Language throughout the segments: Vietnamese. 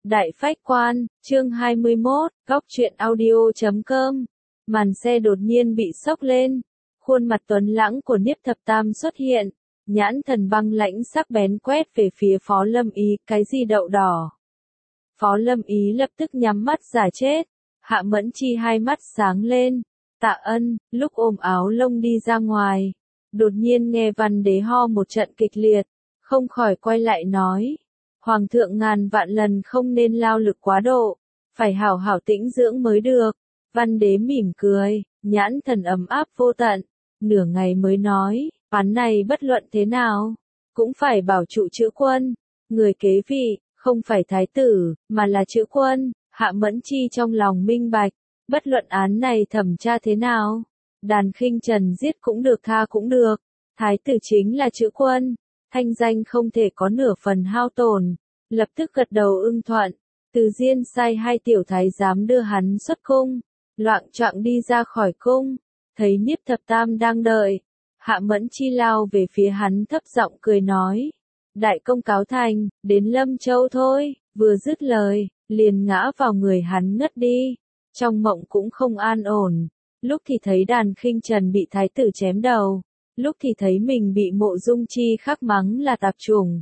Đại Phách Quan, chương 21, góc truyện audio.com. Màn xe đột nhiên bị xốc lên. Khuôn mặt tuấn lãng của Niếp Thập Tam xuất hiện. Nhãn thần băng lãnh sắc bén quét về phía Phó Lâm Ý, cái gì đậu đỏ. Phó Lâm Ý lập tức nhắm mắt giả chết. Hạ Mẫn Chi hai mắt sáng lên. Tạ Ân, lúc ôm áo lông đi ra ngoài. Đột nhiên nghe Văn Đế ho một trận kịch liệt. Không khỏi quay lại nói. Hoàng thượng ngàn vạn lần không nên lao lực quá độ, phải hảo hảo tĩnh dưỡng mới được. Văn Đế mỉm cười, nhãn thần ấm áp vô tận, nửa ngày mới nói, án này bất luận thế nào, cũng phải bảo trụ chữ quân, người kế vị, không phải thái tử, mà là chữ quân. Hạ Mẫn Chi trong lòng minh bạch, bất luận án này thẩm tra thế nào, Đàn Khinh Trần giết cũng được tha cũng được, thái tử chính là chữ quân. Thanh danh không thể có nửa phần hao tổn, lập tức gật đầu ưng thuận. Từ Diên sai hai tiểu thái giám đưa hắn xuất cung, loạng choạng đi ra khỏi cung, thấy Niếp Thập Tam đang đợi, Hạ Mẫn Chi lao về phía hắn thấp giọng cười nói, đại công cáo thành, đến Lâm Châu thôi. Vừa dứt lời, liền ngã vào người hắn ngất đi, trong mộng cũng không an ổn, lúc thì thấy Đàn Khinh Trần bị thái tử chém đầu, lúc thì thấy mình bị Mộ Dung Chi khắc mắng là tạp chủng.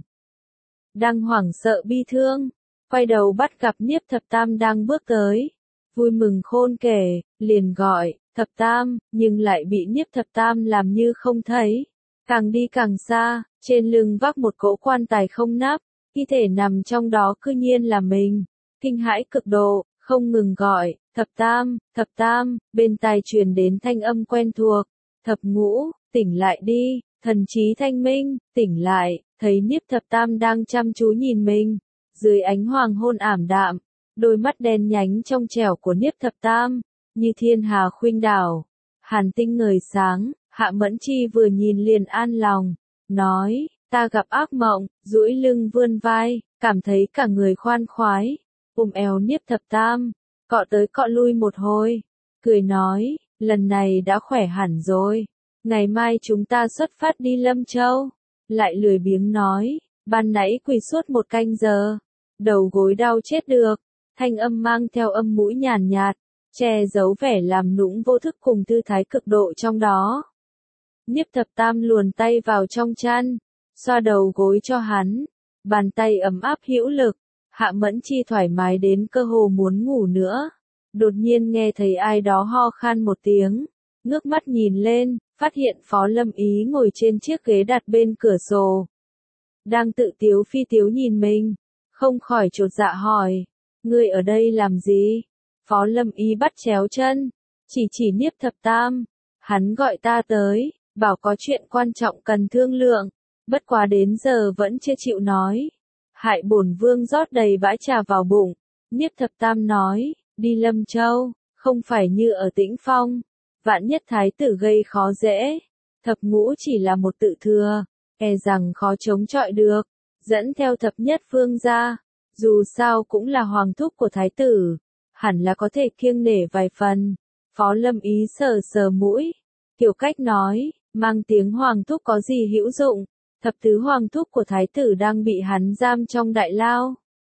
Đang hoảng sợ bi thương, quay đầu bắt gặp Niếp Thập Tam đang bước tới, vui mừng khôn kể, liền gọi, Thập Tam, nhưng lại bị Niếp Thập Tam làm như không thấy. Càng đi càng xa, trên lưng vác một cỗ quan tài không nắp, thi thể nằm trong đó cư nhiên là mình, kinh hãi cực độ, không ngừng gọi, Thập Tam, bên tai truyền đến thanh âm quen thuộc, Thập Ngũ, tỉnh lại đi, thần trí thanh minh, tỉnh lại, thấy Niếp Thập Tam đang chăm chú nhìn mình, dưới ánh hoàng hôn ảm đạm, đôi mắt đen nhánh trong trẻo của Niếp Thập Tam, như thiên hà khuynh đảo, hàn tinh ngời sáng. Hạ Mẫn Chi vừa nhìn liền an lòng, nói, ta gặp ác mộng, duỗi lưng vươn vai, cảm thấy cả người khoan khoái, ôm eo Niếp Thập Tam, cọ tới cọ lui một hồi, cười nói, lần này đã khỏe hẳn rồi, ngày mai chúng ta xuất phát đi Lâm Châu. Lại lười biếng nói, ban nãy quỳ suốt một canh giờ, đầu gối đau chết được, thanh âm mang theo âm mũi nhàn nhạt, che giấu vẻ làm nũng vô thức cùng thư thái cực độ trong đó. Niếp Thập Tam luồn tay vào trong chăn, xoa đầu gối cho hắn, bàn tay ấm áp hữu lực, Hạ Mẫn Chi thoải mái đến cơ hồ muốn ngủ nữa. Đột nhiên nghe thấy ai đó ho khan một tiếng, ngước mắt nhìn lên, phát hiện Phó Lâm Ý ngồi trên chiếc ghế đặt bên cửa sổ, đang tự tiếu phi tiếu nhìn mình, không khỏi chột dạ hỏi, ngươi ở đây làm gì? Phó Lâm Ý bắt chéo chân, chỉ Niếp Thập Tam, hắn gọi ta tới, bảo có chuyện quan trọng cần thương lượng, bất quá đến giờ vẫn chưa chịu nói. Hại bổn vương rót đầy bãi trà vào bụng. Niếp Thập Tam nói, đi Lâm Châu, không phải như ở Tĩnh Phong, vạn nhất thái tử gây khó dễ. Thập Ngũ chỉ là một tự thừa, e rằng khó chống chọi được, dẫn theo thập nhất vương ra, dù sao cũng là hoàng thúc của thái tử, hẳn là có thể kiêng nể vài phần. Phó Lâm Ý sờ sờ mũi, kiểu cách nói, mang tiếng hoàng thúc có gì hữu dụng, thập tứ hoàng thúc của thái tử đang bị hắn giam trong đại lao.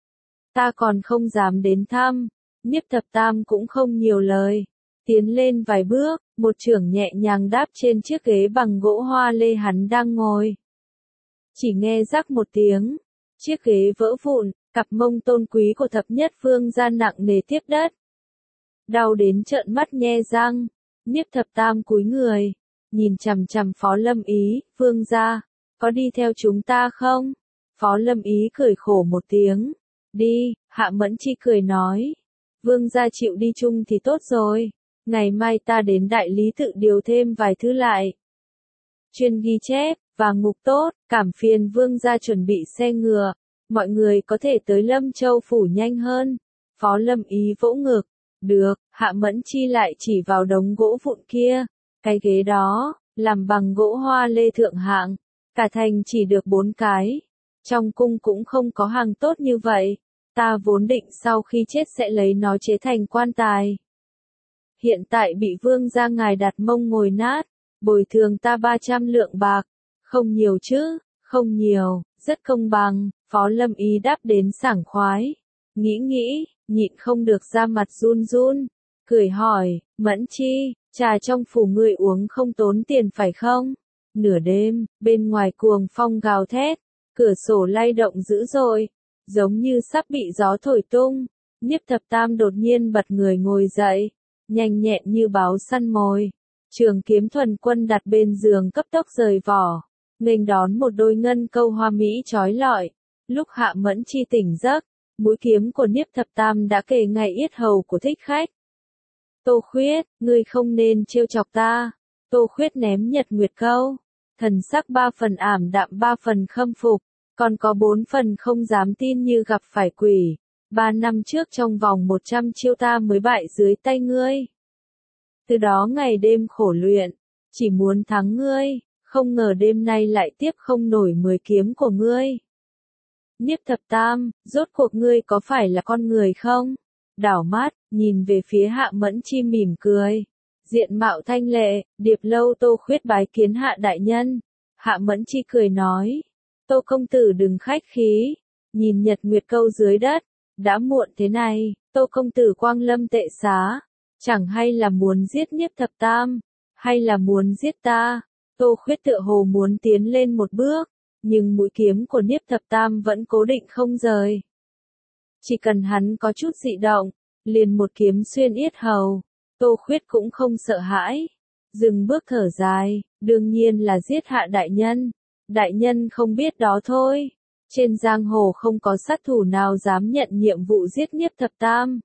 Ta còn không dám đến thăm. Niếp Thập Tam cũng không nhiều lời, tiến lên vài bước, một chưởng nhẹ nhàng đáp trên chiếc ghế bằng gỗ hoa lê hắn đang ngồi. Chỉ nghe rắc một tiếng, chiếc ghế vỡ vụn, cặp mông tôn quý của thập nhất vương ra nặng nề tiếp đất. Đau đến trợn mắt nhe răng, Niếp Thập Tam cúi người, nhìn chằm chằm Phó Lâm Ý, vương ra, có đi theo chúng ta không? Phó Lâm Ý cười khổ một tiếng, đi. Hạ Mẫn Chi cười nói, vương gia chịu đi chung thì tốt rồi, ngày mai ta đến đại lý tự điều thêm vài thứ lại. Chuyên ghi chép, và ngục tốt, cảm phiền vương gia chuẩn bị xe ngựa, mọi người có thể tới Lâm Châu phủ nhanh hơn. Phó Lâm Ý vỗ ngực, được. Hạ Mẫn Chi lại chỉ vào đống gỗ vụn kia, cái ghế đó, làm bằng gỗ hoa lê thượng hạng, cả thành chỉ được 4 cái, trong cung cũng không có hàng tốt như vậy, ta vốn định sau khi chết sẽ lấy nó chế thành quan tài. Hiện tại bị vương gia ngài đặt mông ngồi nát, bồi thường ta 300 lượng bạc, không nhiều chứ, không nhiều, rất công bằng. Phó Lâm Ý đáp đến sảng khoái, nghĩ, nhịn không được ra mặt run run, cười hỏi, Mẫn Chi, trà trong phủ ngươi uống không tốn tiền phải không? Nửa đêm, bên ngoài cuồng phong gào thét, cửa sổ lay động dữ dội, giống như sắp bị gió thổi tung. Niếp Thập Tam đột nhiên bật người ngồi dậy, nhanh nhẹn như báo săn mồi. Trường kiếm thuần quân đặt bên giường cấp tốc rời vỏ, nghênh đón một đôi ngân câu hoa mỹ chói lọi. Lúc Hạ Mẫn Chi tỉnh giấc, mũi kiếm của Niếp Thập Tam đã kề ngay yết hầu của thích khách. Tô Khuyết, ngươi không nên trêu chọc ta. Tô Khuyết ném nhật nguyệt câu, thần sắc 3 phần ảm đạm 3 phần khâm phục, còn có 4 phần không dám tin như gặp phải quỷ. 3 năm trước trong vòng 100 chiêu ta mới bại dưới tay ngươi. Từ đó ngày đêm khổ luyện, chỉ muốn thắng ngươi, không ngờ đêm nay lại tiếp không nổi 10 kiếm của ngươi. Niếp Thập Tam, rốt cuộc ngươi có phải là con người không? Đảo mắt, nhìn về phía Hạ Mẫn Chi mỉm cười. Diện mạo thanh lệ, Điệp Lâu Tô Khuyết bái kiến Hạ đại nhân. Hạ Mẫn Chi cười nói, Tô công tử đừng khách khí, nhìn nhật nguyệt câu dưới đất, đã muộn thế này, Tô công tử quang lâm tệ xá, chẳng hay là muốn giết Niếp Thập Tam, hay là muốn giết ta? Tô Khuyết tựa hồ muốn tiến lên một bước, nhưng mũi kiếm của Niếp Thập Tam vẫn cố định không rời. Chỉ cần hắn có chút dị động, liền một kiếm xuyên yết hầu. Tô Khuyết cũng không sợ hãi, dừng bước thở dài, đương nhiên là giết Hạ đại nhân. Đại nhân không biết đó thôi, trên giang hồ không có sát thủ nào dám nhận nhiệm vụ giết Niếp Thập Tam.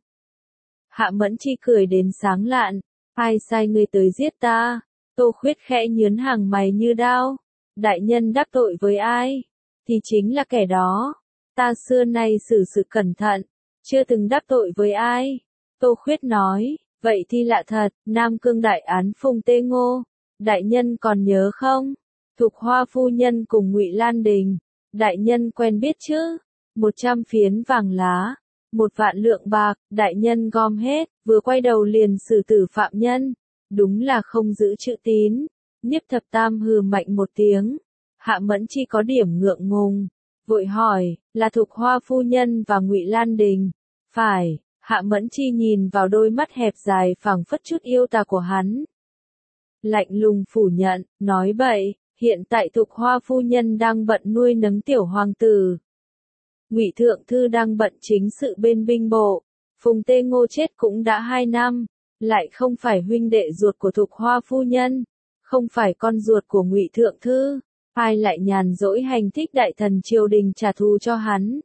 Hạ Mẫn Chi cười đến sáng lạn, ai sai ngươi tới giết ta? Tô Khuyết khẽ nhướng hàng mày như đao, đại nhân đắc tội với ai, thì chính là kẻ đó. Ta xưa nay xử sự cẩn thận, chưa từng đắc tội với ai. Tô Khuyết nói, vậy thì lạ thật, Nam Cương đại án Phùng Tê Ngô, đại nhân còn nhớ không? Thục Hoa phu nhân cùng Ngụy Lan Đình, đại nhân quen biết chứ? 100 phiến vàng lá, 1 vạn lượng bạc, đại nhân gom hết, vừa quay đầu liền xử tử phạm nhân, đúng là không giữ chữ tín. Niếp Thập Tam hừ mạnh một tiếng, Hạ Mẫn Chi có điểm ngượng ngùng, vội hỏi, là Thục Hoa phu nhân và Ngụy Lan Đình? Phải. Hạ Mẫn Chi nhìn vào đôi mắt hẹp dài phảng phất chút yêu tà của hắn, lạnh lùng phủ nhận, nói bậy, hiện tại Thục Hoa phu nhân đang bận nuôi nấng tiểu hoàng tử. Ngụy thượng thư đang bận chính sự bên binh bộ, Phùng Tê Ngô chết cũng đã 2 năm, lại không phải huynh đệ ruột của Thục Hoa phu nhân, không phải con ruột của Ngụy thượng thư, ai lại nhàn rỗi hành thích đại thần triều đình trả thù cho hắn.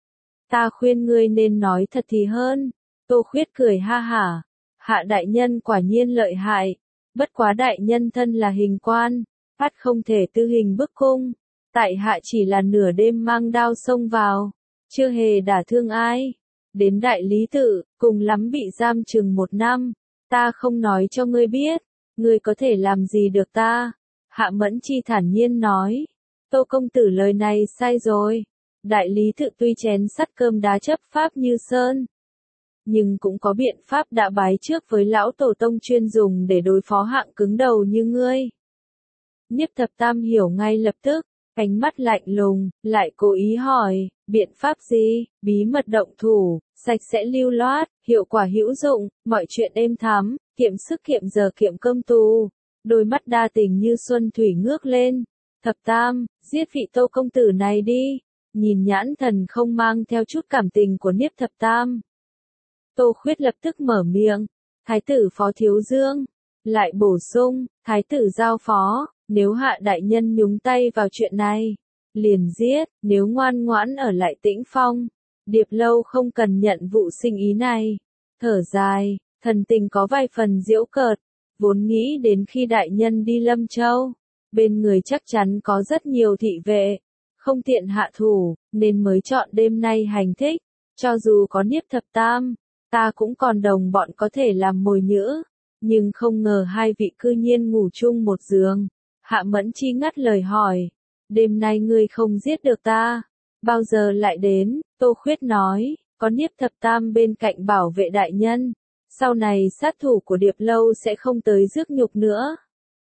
Ta khuyên ngươi nên nói thật thì hơn. Tô Khuyết cười ha hả, Hạ đại nhân quả nhiên lợi hại, bất quá đại nhân thân là hình quan, ắt không thể tư hình bức cung. Tại hạ chỉ là nửa đêm mang đao xông vào, chưa hề đả thương ai. Đến đại lý tự, cùng lắm bị giam chừng 1 năm, ta không nói cho ngươi biết, ngươi có thể làm gì được ta? Hạ Mẫn Chi thản nhiên nói, Tô công tử lời này sai rồi. Đại lý tự tuy chén sắt cơm đá chấp pháp như sơn, nhưng cũng có biện pháp đã bái trước với lão tổ tông chuyên dùng để đối phó hạng cứng đầu như ngươi. Niếp Thập Tam hiểu ngay lập tức, ánh mắt lạnh lùng, lại cố ý hỏi, biện pháp gì? Bí mật động thủ, sạch sẽ lưu loát, hiệu quả hữu dụng, mọi chuyện êm thắm, kiệm sức kiệm giờ kiệm cơm tù. Đôi mắt đa tình như xuân thủy ngước lên. Thập Tam, giết vị Tô công tử này đi. Nhìn nhãn thần không mang theo chút cảm tình của Niếp Thập Tam, Tô Khuyết lập tức mở miệng, Thái tử Phó Thiếu Dương, lại bổ sung, Thái tử giao phó, nếu Hạ đại nhân nhúng tay vào chuyện này, liền giết, nếu ngoan ngoãn ở lại Tĩnh Phong, Điệp Lâu không cần nhận vụ sinh ý này. Thở dài, thần tình có vài phần giễu cợt, vốn nghĩ đến khi đại nhân đi Lâm Châu, bên người chắc chắn có rất nhiều thị vệ, không tiện hạ thủ, nên mới chọn đêm nay hành thích. Cho dù có Niếp Thập Tam, ta cũng còn đồng bọn có thể làm mồi nhỡ, nhưng không ngờ hai vị cư nhiên ngủ chung một giường. Hạ Mẫn Chi ngắt lời hỏi, đêm nay ngươi không giết được ta, bao giờ lại đến? Tô Khuyết nói, có Niếp Thập Tam bên cạnh bảo vệ đại nhân, sau này sát thủ của Điệp Lâu sẽ không tới rước nhục nữa.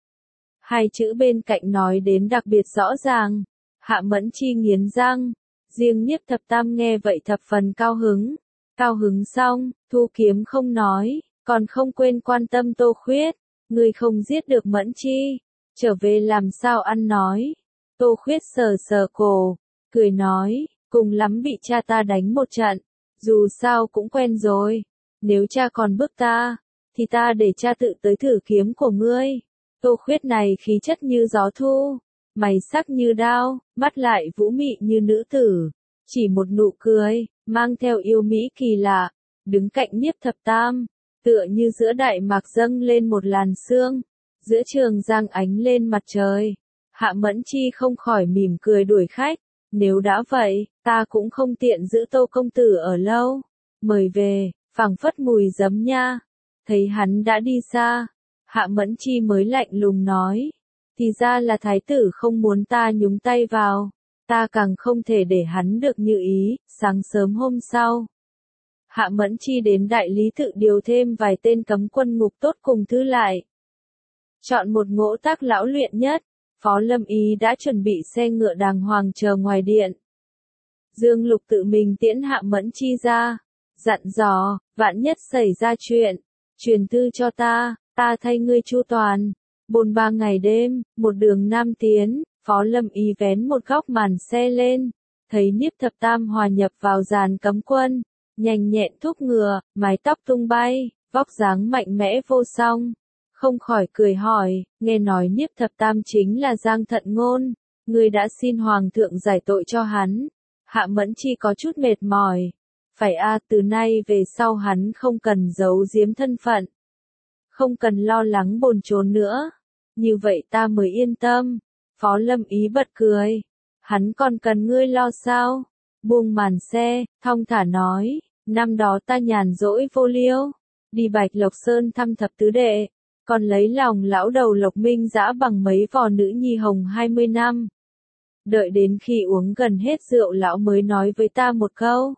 2 chữ bên cạnh nói đến đặc biệt rõ ràng. Hạ Mẫn Chi nghiến răng, riêng Niếp Thập Tam nghe vậy thập phần cao hứng, Cao hứng xong, thu kiếm không nói, còn không quên quan tâm Tô Khuyết. Ngươi không giết được Mẫn Chi, trở về làm sao ăn nói. Tô Khuyết sờ sờ cổ, cười nói, cùng lắm bị cha ta đánh một trận, dù sao cũng quen rồi. Nếu cha còn bức ta, thì ta để cha tự tới thử kiếm của ngươi. Tô Khuyết này khí chất như gió thu, mày sắc như đao, mắt lại vũ mị như nữ tử. Chỉ một nụ cười, mang theo yêu mỹ kỳ lạ, đứng cạnh Nhiếp Thập Tam, tựa như giữa đại mạc dâng lên một làn sương, giữa trường giang ánh lên mặt trời. Hạ Mẫn Chi không khỏi mỉm cười đuổi khách, nếu đã vậy, ta cũng không tiện giữ Tô công tử ở lâu, mời về, phảng phất mùi giấm nha. Thấy hắn đã đi xa, Hạ Mẫn Chi mới lạnh lùng nói, thì ra là thái tử không muốn ta nhúng tay vào, ta càng không thể để hắn được như ý. Sáng sớm hôm sau, Hạ Mẫn Chi đến đại lý tự điều thêm vài tên cấm quân ngục tốt cùng thư lại. Chọn một ngỗ tác lão luyện nhất, Phó Lâm Ý đã chuẩn bị xe ngựa đàng hoàng chờ ngoài điện. Dương Lục tự mình tiễn Hạ Mẫn Chi ra, dặn dò, vạn nhất xảy ra chuyện, truyền thư cho ta thay ngươi chu toàn. Bôn ba ngày đêm, một đường nam tiến, Phó Lâm Ý vén một góc màn xe lên, thấy Nhiếp Thập Tam hòa nhập vào dàn cấm quân, nhanh nhẹn thúc ngựa, mái tóc tung bay, vóc dáng mạnh mẽ vô song. Không khỏi cười hỏi, nghe nói Nhiếp Thập Tam chính là Giang Thận Ngôn, ngươi đã xin Hoàng thượng giải tội cho hắn. Hạ Mẫn Chi có chút mệt mỏi. Phải từ nay về sau hắn không cần giấu giếm thân phận. Không cần lo lắng bồn chồn nữa. Như vậy ta mới yên tâm. Phó Lâm Ý bật cười. Hắn còn cần ngươi lo sao? Buông màn xe, thong thả nói, năm đó ta nhàn rỗi vô liêu, đi Bạch Lộc Sơn thăm thập tứ đệ, còn lấy lòng lão đầu Lộc Minh Dã bằng mấy vò nữ nhi hồng 20 năm. Đợi đến khi uống gần hết rượu lão mới nói với ta một câu.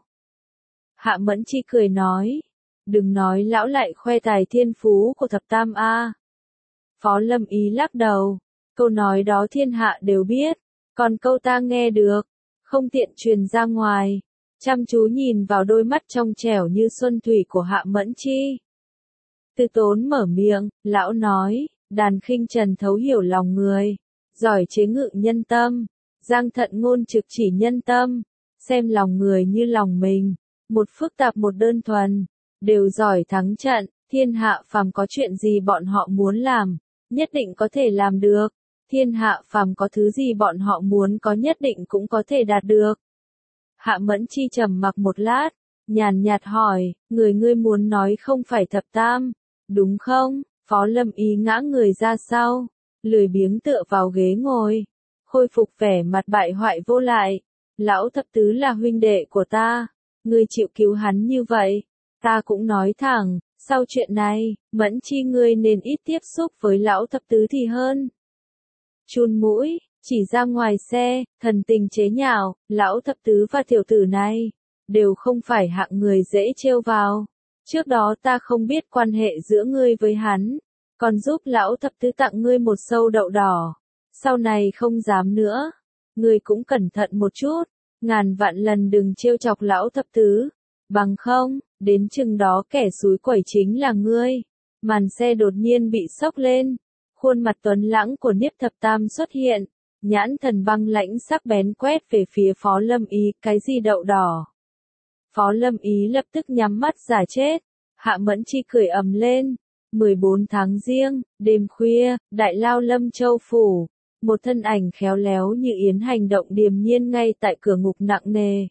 Hạ Mẫn Chi cười nói, đừng nói lão lại khoe tài thiên phú của Thập Tam a. Phó Lâm Ý lắc đầu, câu nói đó thiên hạ đều biết, còn câu ta nghe được, không tiện truyền ra ngoài. Chăm chú nhìn vào đôi mắt trong trẻo như xuân thủy của Hạ Mẫn Chi. Tư Tốn mở miệng, lão nói, Đàn Khinh Trần thấu hiểu lòng người, giỏi chế ngự nhân tâm, Giang Thận Ngôn trực chỉ nhân tâm, xem lòng người như lòng mình, một phức tạp một đơn thuần, đều giỏi thắng trận. Thiên hạ phàm có chuyện gì bọn họ muốn làm, nhất định có thể làm được. Thiên hạ phàm có thứ gì bọn họ muốn có nhất định cũng có thể đạt được. Hạ Mẫn Chi trầm mặc một lát, nhàn nhạt hỏi, ngươi muốn nói không phải Thập Tam, đúng không? Phó Lâm Ý ngã người ra sau, lười biếng tựa vào ghế ngồi, khôi phục vẻ mặt bại hoại vô lại. Lão Thập Tứ là huynh đệ của ta, ngươi chịu cứu hắn như vậy, ta cũng nói thẳng, sau chuyện này, Mẫn Chi ngươi nên ít tiếp xúc với Lão Thập Tứ thì hơn. Chun mũi, chỉ ra ngoài xe, thần tình chế nhạo, Lão Thập Tứ và tiểu tử này, đều không phải hạng người dễ trêu vào. Trước đó ta không biết quan hệ giữa ngươi với hắn, còn giúp Lão Thập Tứ tặng ngươi một sâu đậu đỏ. Sau này không dám nữa, ngươi cũng cẩn thận một chút, ngàn vạn lần đừng trêu chọc Lão Thập Tứ, bằng không, đến chừng đó kẻ xúi quẩy chính là ngươi. Màn xe đột nhiên bị xốc lên, khuôn mặt tuấn lãng của Niếp Thập Tam xuất hiện, nhãn thần băng lãnh sắc bén quét về phía Phó Lâm Ý, cái gì đậu đỏ. Phó Lâm Ý lập tức nhắm mắt giả chết. Hạ Mẫn Chi cười ầm lên. 14 tháng Giêng, đêm khuya, Đại Lao Lâm Châu phủ, một thân ảnh khéo léo như yến hành động điềm nhiên ngay tại cửa ngục nặng nề.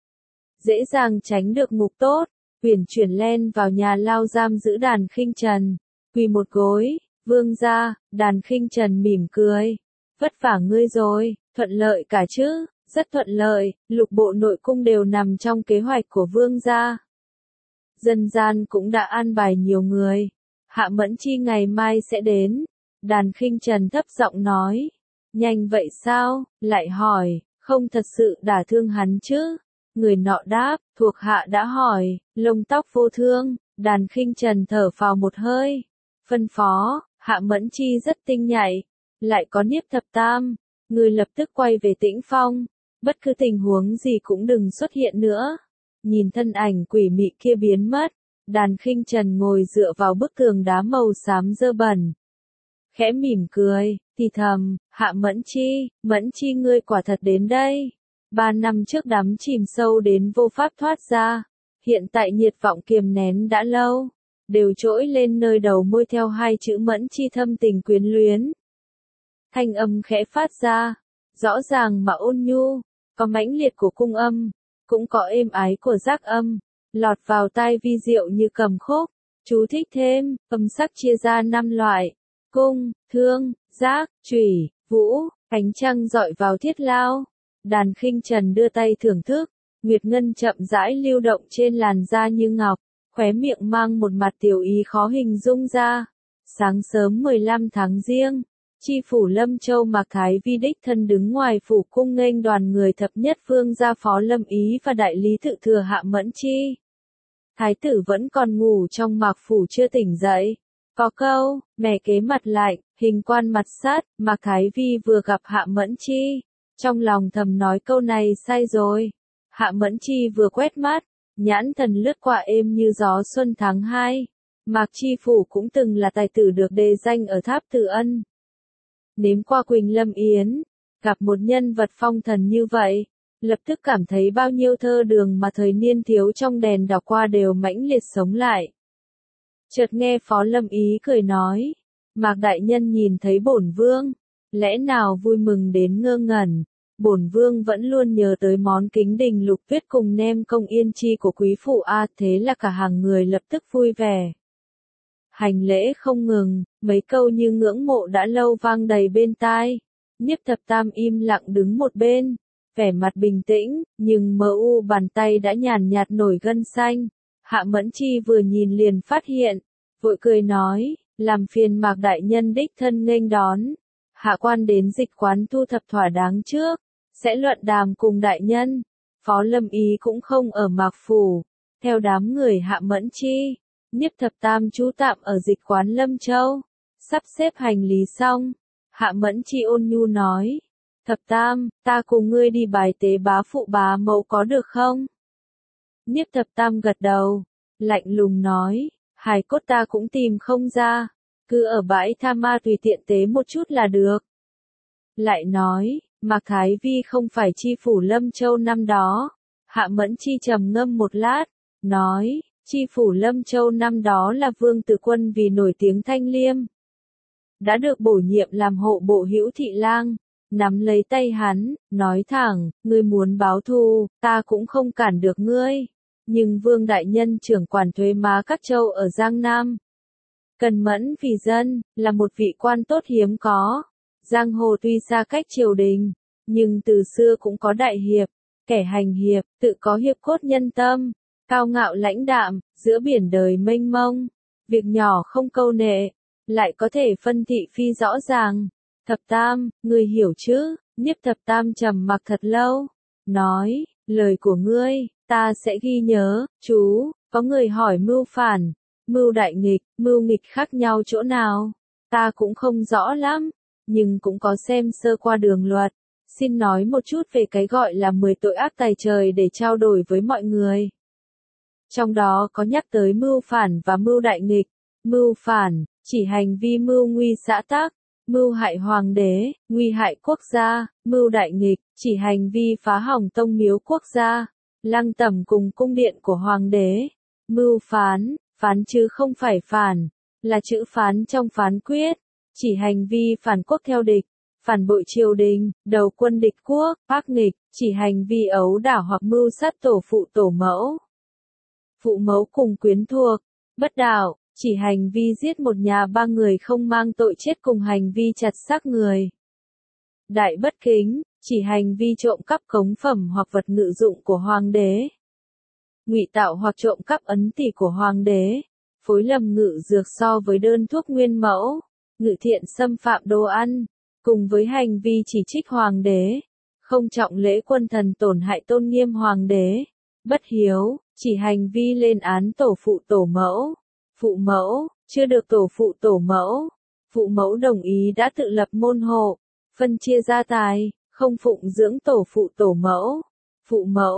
Dễ dàng tránh được ngục tốt, huyền chuyển len vào nhà lao giam giữ Đàn Khinh Trần, quỳ một gối, vương gia. Đàn Khinh Trần mỉm cười, vất vả ngươi rồi, thuận lợi cả chứ? Rất thuận lợi, lục bộ nội cung đều nằm trong kế hoạch của vương gia. Dân gian cũng đã an bài nhiều người. Hạ Mẫn Chi ngày mai sẽ đến. Đàn Khinh Trần thấp giọng nói. Nhanh vậy sao? Lại hỏi, không thật sự đả thương hắn chứ? Người nọ đáp, thuộc hạ đã hỏi, lông tóc vô thương. Đàn Khinh Trần thở phào một hơi, phân phó, Hạ Mẫn Chi rất tinh nhạy, lại có Niếp Thập Tam, người lập tức quay về Tĩnh Phong, bất cứ tình huống gì cũng đừng xuất hiện nữa. Nhìn thân ảnh quỷ mị kia biến mất, Đàn Khinh Trần ngồi dựa vào bức tường đá màu xám dơ bẩn. Khẽ mỉm cười, thì thầm, Hạ Mẫn Chi ngươi quả thật đến đây. 3 năm trước đắm chìm sâu đến vô pháp thoát ra, hiện tại nhiệt vọng kiềm nén đã lâu, đều trỗi lên nơi đầu môi theo 2 chữ Mẫn Chi thâm tình quyến luyến. Thanh âm khẽ phát ra, rõ ràng mà ôn nhu, có mãnh liệt của cung âm, cũng có êm ái của giác âm, lọt vào tai vi diệu như cầm khúc. Chú thích thêm, âm sắc chia ra 5 loại: cung, thương, giác, chủy, vũ. Ánh trăng dọi vào thiết lao. Đàn Khinh Trần đưa tay thưởng thức, nguyệt ngân chậm rãi lưu động trên làn da như ngọc, khóe miệng mang một mặt tiểu ý khó hình dung ra. Sáng sớm 15 tháng Giêng, Chi phủ Lâm Châu Mạc Thái Vi đích thân đứng ngoài phủ cung nghênh đoàn người thập nhất vương gia Phó Lâm Ý và đại lý tự thừa Hạ Mẫn Chi. Thái tử vẫn còn ngủ trong Mạc phủ chưa tỉnh dậy. Có câu, mẹ kế mặt lạnh, hình quan mặt sát, Mạc Thái Vi vừa gặp Hạ Mẫn Chi. Trong lòng thầm nói câu này sai rồi. Hạ Mẫn Chi vừa quét mắt, nhãn thần lướt qua êm như gió xuân tháng 2. Mạc Chi phủ cũng từng là tài tử được đề danh ở Tháp Từ Ân. Nếm qua Quỳnh Lâm Yến, gặp một nhân vật phong thần như vậy, lập tức cảm thấy bao nhiêu thơ đường mà thời niên thiếu trong đèn đọc qua đều mãnh liệt sống lại. Chợt nghe Phó Lâm Ý cười nói, Mạc đại nhân nhìn thấy bổn vương, lẽ nào vui mừng đến ngơ ngẩn. Bổn vương vẫn luôn nhớ tới món kính đình lục tuyết cùng nem công yên chi của quý phụ a, thế là cả hàng người lập tức vui vẻ. Hành lễ không ngừng, mấy câu như ngưỡng mộ đã lâu vang đầy bên tai. Nhiếp Thập Tam im lặng đứng một bên, vẻ mặt bình tĩnh, nhưng mờ u bàn tay đã nhàn nhạt nổi gân xanh. Hạ Mẫn Chi vừa nhìn liền phát hiện, vội cười nói, làm phiền Mạc đại nhân đích thân nghênh đón. Hạ quan đến dịch quán thu thập thỏa đáng trước, sẽ luận đàm cùng đại nhân. Phó Lâm Ý cũng không ở Mạc phủ, theo đám người Hạ Mẫn Chi, Nhiếp Thập Tam trú tạm ở dịch quán Lâm Châu. Sắp xếp hành lý xong, Hạ Mẫn Chi ôn nhu nói, Thập Tam, ta cùng ngươi đi bài tế bá phụ bá mẫu có được không? Nhiếp Thập Tam gật đầu, lạnh lùng nói, hài cốt ta cũng tìm không ra, cứ ở bãi tha ma tùy tiện tế một chút là được. Lại nói, Mạc Thái Vi không phải chi phủ Lâm Châu năm đó. Hạ Mẫn Chi trầm ngâm một lát, nói, chi phủ Lâm Châu năm đó là Vương Tử Quân vì nổi tiếng thanh liêm. Đã được bổ nhiệm làm hộ bộ hữu thị lang, nắm lấy tay hắn, nói thẳng, ngươi muốn báo thù, ta cũng không cản được ngươi. Nhưng Vương đại nhân trưởng quản thuế má các châu ở Giang Nam, cần mẫn vì dân, là một vị quan tốt hiếm có. Giang hồ tuy xa cách triều đình, nhưng từ xưa cũng có đại hiệp, kẻ hành hiệp, tự có hiệp cốt nhân tâm, cao ngạo lãnh đạm, giữa biển đời mênh mông, việc nhỏ không câu nệ, lại có thể phân thị phi rõ ràng. Thập Tam, người hiểu chứ? Nhiếp Thập Tam trầm mặc thật lâu, nói, lời của ngươi, ta sẽ ghi nhớ. Chú, có người hỏi mưu phản, mưu đại nghịch, mưu nghịch khác nhau chỗ nào? Ta cũng không rõ lắm, nhưng cũng có xem sơ qua đường luật. Xin nói một chút về cái gọi là 10 tội ác tày trời để trao đổi với mọi người. Trong đó có nhắc tới mưu phản và mưu đại nghịch. Mưu phản, chỉ hành vi mưu nguy xã tắc, mưu hại hoàng đế, nguy hại quốc gia. Mưu đại nghịch, chỉ hành vi phá hỏng tông miếu quốc gia, lăng tẩm cùng cung điện của hoàng đế. Mưu phán, phán chứ không phải phản, là chữ phán trong phán quyết, chỉ hành vi phản quốc theo địch, phản bội triều đình, đầu quân địch quốc. Ác nghịch, chỉ hành vi ấu đả hoặc mưu sát tổ phụ tổ mẫu, phụ mẫu cùng quyến thuộc. Bất đạo, chỉ hành vi giết một nhà 3 người không mang tội chết cùng hành vi chặt xác người. Đại bất kính, chỉ hành vi trộm cắp cống phẩm hoặc vật ngự dụng của hoàng đế. Ngụy tạo hoặc trộm cắp ấn tỷ của hoàng đế. Phối lầm ngự dược so với đơn thuốc nguyên mẫu. Ngự thiện xâm phạm đồ ăn, cùng với hành vi chỉ trích hoàng đế. Không trọng lễ quân thần tổn hại tôn nghiêm hoàng đế. Bất hiếu, chỉ hành vi lên án tổ phụ tổ mẫu. Phụ mẫu, chưa được tổ phụ tổ mẫu. Phụ mẫu đồng ý đã tự lập môn hộ, phân chia gia tài, không phụng dưỡng tổ phụ tổ mẫu. Phụ mẫu,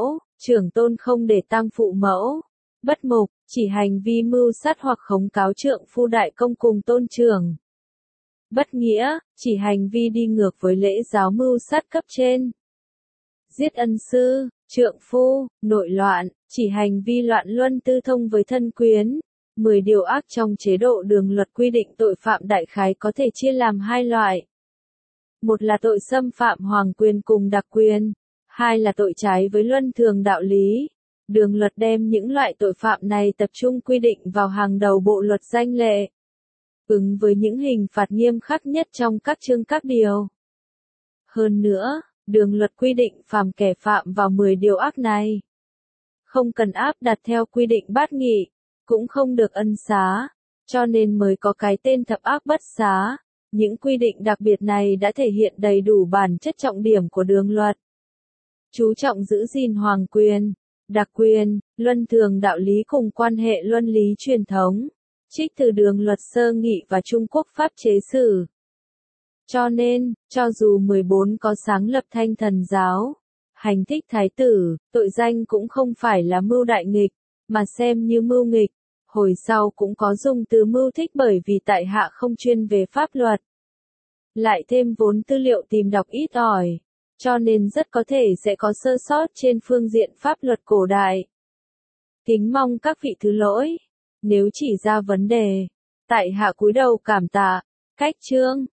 trưởng tôn không để tang phụ mẫu. Bất mục, chỉ hành vi mưu sát hoặc khống cáo trượng phu đại công cùng tôn trưởng. Bất nghĩa, chỉ hành vi đi ngược với lễ giáo mưu sát cấp trên. Giết ân sư, trượng phu, nội loạn, chỉ hành vi loạn luân tư thông với thân quyến. 10 điều ác trong chế độ đường luật quy định tội phạm đại khái có thể chia làm hai loại. Một là tội xâm phạm hoàng quyền cùng đặc quyền, hai là tội trái với luân thường đạo lý. Đường luật đem những loại tội phạm này tập trung quy định vào hàng đầu bộ luật danh lệ, ứng với những hình phạt nghiêm khắc nhất trong các chương các điều. Hơn nữa, đường luật quy định phàm kẻ phạm vào 10 điều ác này, không cần áp đặt theo quy định bát nghị, cũng không được ân xá, cho nên mới có cái tên thập ác bất xá. Những quy định đặc biệt này đã thể hiện đầy đủ bản chất trọng điểm của đường luật. Chú trọng giữ gìn hoàng quyền, đặc quyền, luân thường đạo lý cùng quan hệ luân lý truyền thống, trích từ đường luật sơ nghị và Trung Quốc pháp chế sử. Cho nên, cho dù 14 có sáng lập Thanh Thần giáo, hành thích thái tử, tội danh cũng không phải là mưu đại nghịch, mà xem như mưu nghịch. Hồi sau cũng có dùng từ mưu thích bởi vì tại hạ không chuyên về pháp luật. Lại thêm vốn tư liệu tìm đọc ít ỏi, cho nên rất có thể sẽ có sơ sót trên phương diện pháp luật cổ đại. Kính mong các vị thứ lỗi, nếu chỉ ra vấn đề, tại hạ cúi đầu cảm tạ. Cách chương